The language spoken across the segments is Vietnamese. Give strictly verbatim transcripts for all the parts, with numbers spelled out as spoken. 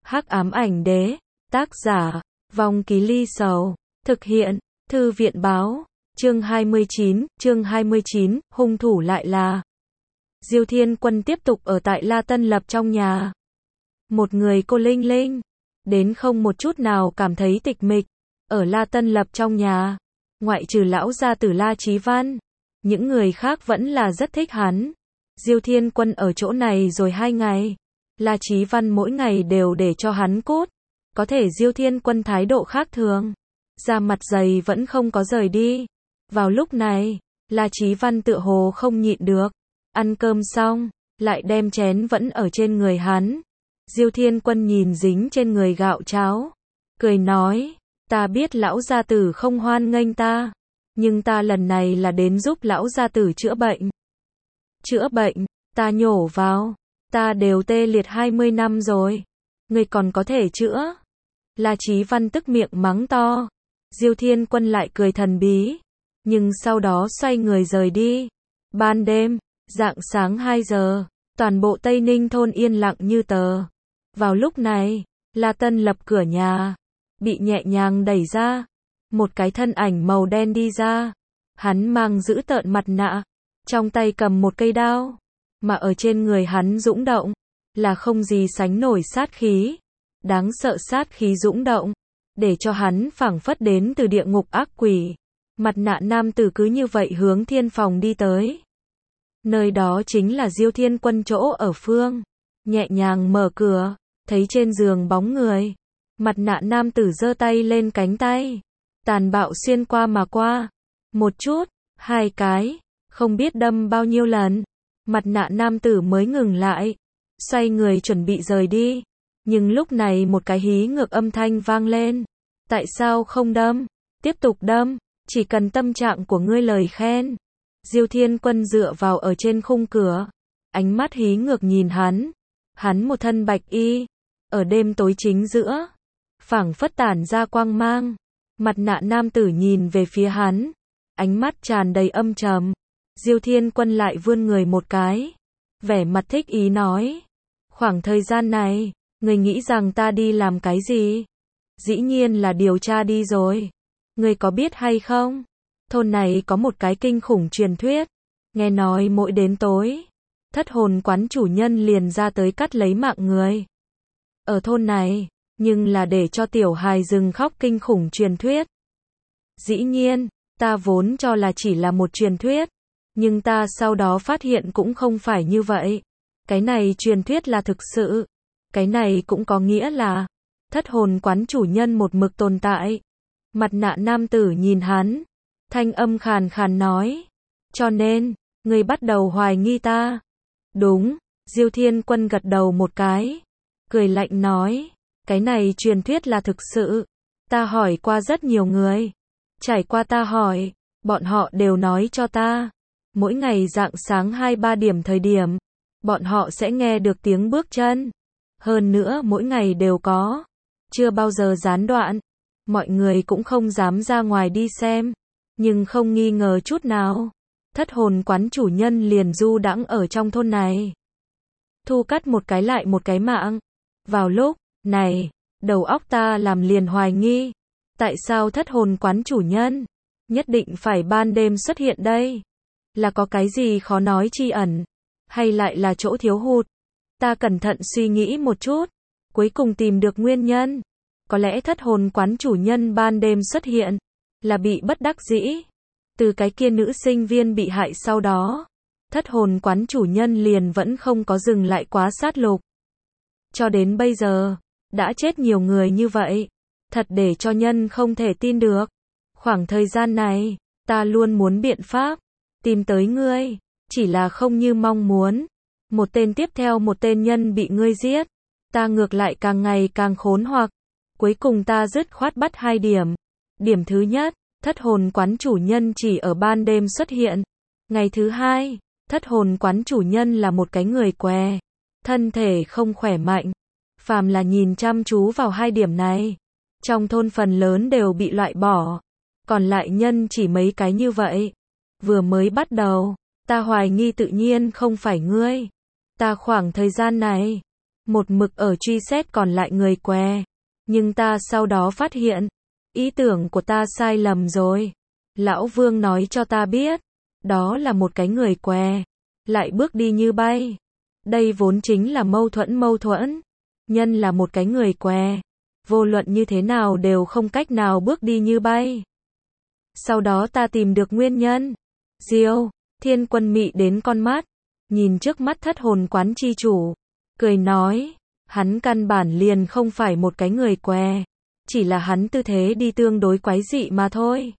Hắc ám ảnh đế, tác giả, Vong Ký Ly Sầu, thực hiện, Thư viện báo, chương hai mươi chín, chương hai mươi chín, hung thủ lại là Diêu Thiên Quân tiếp tục ở tại La Tân Lập trong nhà. Một người cô linh linh, đến không một chút nào cảm thấy tịch mịch, ở La Tân Lập trong nhà, ngoại trừ lão gia tử La Chí Văn, những người khác vẫn là rất thích hắn. Diêu Thiên Quân ở chỗ này rồi hai ngày, La Chí Văn mỗi ngày đều để cho hắn cút, có thể Diêu Thiên Quân thái độ khác thường, da mặt dày vẫn không có rời đi. Vào lúc này, La Chí Văn tựa hồ không nhịn được, ăn cơm xong, lại đem chén vẫn ở trên người hắn. Diêu Thiên Quân nhìn dính trên người gạo cháo, cười nói, ta biết lão gia tử không hoan nghênh ta, nhưng ta lần này là đến giúp lão gia tử chữa bệnh. Chữa bệnh, ta nhổ vào, ta đều tê liệt hai mươi năm rồi, ngươi còn có thể chữa. La Chí Văn tức miệng mắng to. Diêu Thiên Quân lại cười thần bí, nhưng sau đó xoay người rời đi. Ban đêm, rạng sáng hai giờ, toàn bộ Tây Ninh thôn yên lặng như tờ. Vào lúc này, La Tân Lập cửa nhà bị nhẹ nhàng đẩy ra, một cái thân ảnh màu đen đi ra. Hắn mang giữ tợn mặt nạ, trong tay cầm một cây đao, mà ở trên người hắn dũng động là không gì sánh nổi sát khí, đáng sợ sát khí dũng động, để cho hắn phảng phất đến từ địa ngục ác quỷ. Mặt nạ nam tử cứ như vậy hướng thiên phòng đi tới. Nơi đó chính là Diêu Thiên Quân chỗ ở phương. Nhẹ nhàng mở cửa, thấy trên giường bóng người. Mặt nạ nam tử giơ tay lên cánh tay, tàn bạo xuyên qua mà qua. Một chút, hai cái, không biết đâm bao nhiêu lần. Mặt nạ nam tử mới ngừng lại, xoay người chuẩn bị rời đi. Nhưng lúc này một cái hí ngược âm thanh vang lên. Tại sao không đâm? Tiếp tục đâm, chỉ cần tâm trạng của ngươi lời khen. Diêu Thiên Quân dựa vào ở trên khung cửa, ánh mắt hí ngược nhìn hắn. Hắn một thân bạch y, ở đêm tối chính giữa, phảng phất tản ra quang mang. Mặt nạ nam tử nhìn về phía hắn, ánh mắt tràn đầy âm trầm. Diêu Thiên Quân lại vươn người một cái, vẻ mặt thích ý nói, khoảng thời gian này, ngươi nghĩ rằng ta đi làm cái gì? Dĩ nhiên là điều tra đi rồi. Ngươi có biết hay không? Thôn này có một cái kinh khủng truyền thuyết, nghe nói mỗi đến tối, thất hồn quán chủ nhân liền ra tới cắt lấy mạng người. Ở thôn này, nhưng là để cho tiểu hài dừng khóc kinh khủng truyền thuyết. Dĩ nhiên, ta vốn cho là chỉ là một truyền thuyết, nhưng ta sau đó phát hiện cũng không phải như vậy. Cái này truyền thuyết là thực sự. Cái này cũng có nghĩa là thất hồn quán chủ nhân một mực tồn tại. Mặt nạ nam tử nhìn hắn, thanh âm khàn khàn nói, cho nên, ngươi bắt đầu hoài nghi ta. Đúng, Diêu Thiên Quân gật đầu một cái, cười lạnh nói, cái này truyền thuyết là thực sự. Ta hỏi qua rất nhiều người, trải qua ta hỏi, bọn họ đều nói cho ta, mỗi ngày rạng sáng hai ba điểm thời điểm, bọn họ sẽ nghe được tiếng bước chân. Hơn nữa mỗi ngày đều có, chưa bao giờ gián đoạn. Mọi người cũng không dám ra ngoài đi xem, nhưng không nghi ngờ chút nào, thất hồn quán chủ nhân liền du đãng ở trong thôn này, thu cắt một cái lại một cái mạng. Vào lúc này, đầu óc ta làm liền hoài nghi, tại sao thất hồn quán chủ nhân nhất định phải ban đêm xuất hiện đây? Là có cái gì khó nói chi ẩn, hay lại là chỗ thiếu hụt? Ta cẩn thận suy nghĩ một chút, cuối cùng tìm được nguyên nhân. Có lẽ thất hồn quán chủ nhân ban đêm xuất hiện là bị bất đắc dĩ. Từ cái kia nữ sinh viên bị hại sau đó, thất hồn quán chủ nhân liền vẫn không có dừng lại quá sát lục. Cho đến bây giờ, đã chết nhiều người như vậy, thật để cho nhân không thể tin được. Khoảng thời gian này, ta luôn muốn biện pháp tìm tới ngươi, chỉ là không như mong muốn. Một tên tiếp theo một tên nhân bị ngươi giết, ta ngược lại càng ngày càng khốn hoặc. Cuối cùng ta dứt khoát bắt hai điểm. Điểm thứ nhất, thất hồn quán chủ nhân chỉ ở ban đêm xuất hiện. Ngày thứ hai, thất hồn quán chủ nhân là một cái người què, thân thể không khỏe mạnh. Phàm là nhìn chăm chú vào hai điểm này, trong thôn phần lớn đều bị loại bỏ. Còn lại nhân chỉ mấy cái như vậy. Vừa mới bắt đầu, ta hoài nghi tự nhiên không phải ngươi. Ta khoảng thời gian này, một mực ở truy xét còn lại người què. Nhưng ta sau đó phát hiện, ý tưởng của ta sai lầm rồi. Lão Vương nói cho ta biết, đó là một cái người què, lại bước đi như bay. Đây vốn chính là mâu thuẫn mâu thuẫn. Nhân là một cái người què, vô luận như thế nào đều không cách nào bước đi như bay. Sau đó ta tìm được nguyên nhân. Diêu Thiên Quân mị đến con mắt, nhìn trước mắt thất hồn quán chi chủ, cười nói, hắn căn bản liền không phải một cái người què, chỉ là hắn tư thế đi tương đối quái dị mà thôi.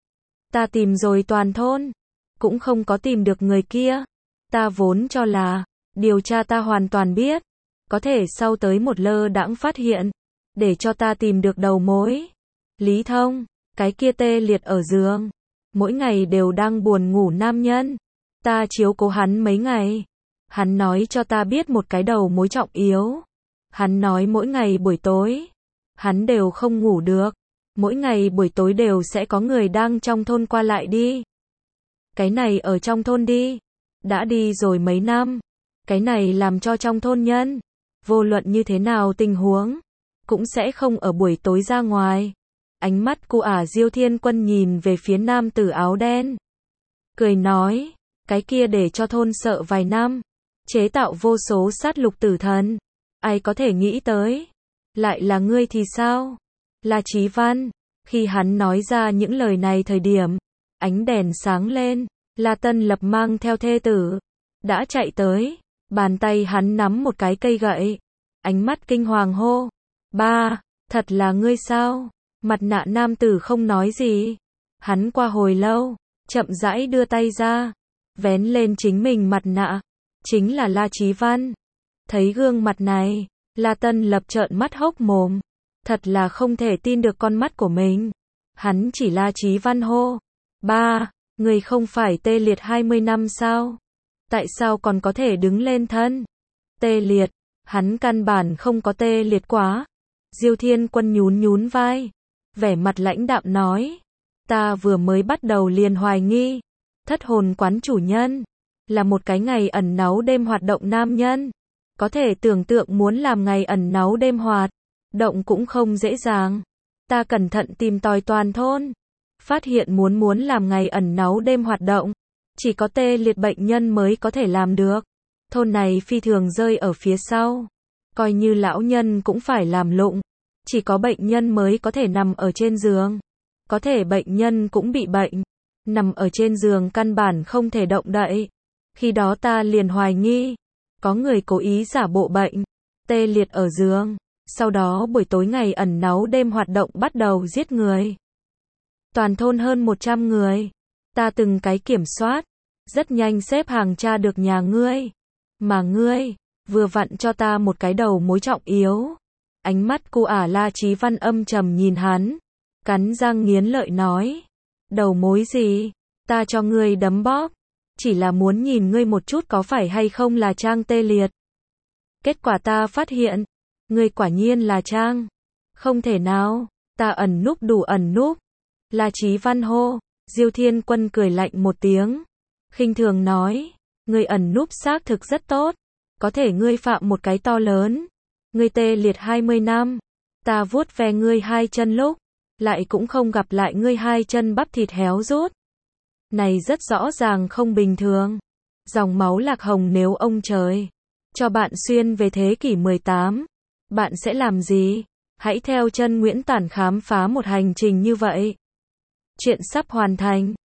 Ta tìm rồi toàn thôn, cũng không có tìm được người kia. Ta vốn cho là, điều tra ta hoàn toàn biết, có thể sau tới một lơ đãng phát hiện, để cho ta tìm được đầu mối. Lý Thông, cái kia tê liệt ở giường, mỗi ngày đều đang buồn ngủ nam nhân. Ta chiếu cố hắn mấy ngày. Hắn nói cho ta biết một cái đầu mối trọng yếu. Hắn nói mỗi ngày buổi tối, hắn đều không ngủ được. Mỗi ngày buổi tối đều sẽ có người đang trong thôn qua lại đi. Cái này ở trong thôn đi, đã đi rồi mấy năm. Cái này làm cho trong thôn nhân, vô luận như thế nào tình huống, cũng sẽ không ở buổi tối ra ngoài. Ánh mắt của ả Diêu Thiên Quân nhìn về phía nam tử áo đen, cười nói, cái kia để cho thôn sợ vài năm, chế tạo vô số sát lục tử thần, ai có thể nghĩ tới, lại là ngươi thì sao? Là Chí Văn. Khi hắn nói ra những lời này thời điểm, ánh đèn sáng lên, La Tân Lập mang theo thê tử, đã chạy tới, bàn tay hắn nắm một cái cây gậy, ánh mắt kinh hoàng hô, ba, thật là ngươi sao? Mặt nạ nam tử không nói gì, hắn qua hồi lâu, chậm rãi đưa tay ra, vén lên chính mình mặt nạ, chính là La Chí Văn. Thấy gương mặt này, La Tân Lập trợn mắt hốc mồm, thật là không thể tin được con mắt của mình. Hắn chỉ La Chí Văn hô, ba, người không phải tê liệt hai mươi năm sao? Tại sao còn có thể đứng lên thân? Tê liệt, hắn căn bản không có tê liệt quá. Diêu Thiên Quân nhún nhún vai, vẻ mặt lãnh đạm nói, ta vừa mới bắt đầu liền hoài nghi, thất hồn quán chủ nhân, là một cái ngày ẩn náu đêm hoạt động nam nhân. Có thể tưởng tượng muốn làm ngày ẩn náu đêm hoạt động cũng không dễ dàng. Ta cẩn thận tìm tòi toàn thôn, phát hiện muốn muốn làm ngày ẩn náu đêm hoạt động, chỉ có tê liệt bệnh nhân mới có thể làm được. Thôn này phi thường rơi ở phía sau, coi như lão nhân cũng phải làm lụng, chỉ có bệnh nhân mới có thể nằm ở trên giường. Có thể bệnh nhân cũng bị bệnh, nằm ở trên giường căn bản không thể động đậy. Khi đó ta liền hoài nghi, có người cố ý giả bộ bệnh, tê liệt ở giường, sau đó buổi tối ngày ẩn náu đêm hoạt động bắt đầu giết người. Toàn thôn hơn một trăm người, ta từng cái kiểm soát, rất nhanh xếp hàng tra được nhà ngươi. Mà ngươi, vừa vặn cho ta một cái đầu mối trọng yếu. Ánh mắt cô ả La Chí Văn âm trầm nhìn hắn, cắn răng nghiến lợi nói, đầu mối gì? Ta cho ngươi đấm bóp, chỉ là muốn nhìn ngươi một chút có phải hay không là Trang tê liệt. Kết quả ta phát hiện, ngươi quả nhiên là Trang. Không thể nào, ta ẩn núp đủ ẩn núp. La Chí Văn hô. Diêu Thiên Quân cười lạnh một tiếng, khinh thường nói, ngươi ẩn núp xác thực rất tốt, có thể ngươi phạm một cái to lớn. Ngươi tê liệt hai mươi năm, ta vuốt ve ngươi hai chân lúc, lại cũng không gặp lại ngươi hai chân bắp thịt héo rút. Này rất rõ ràng không bình thường. Dòng máu lạc hồng nếu ông trời cho bạn xuyên về thế kỷ mười tám, bạn sẽ làm gì? Hãy theo chân Nguyễn Tản khám phá một hành trình như vậy. Chuyện sắp hoàn thành.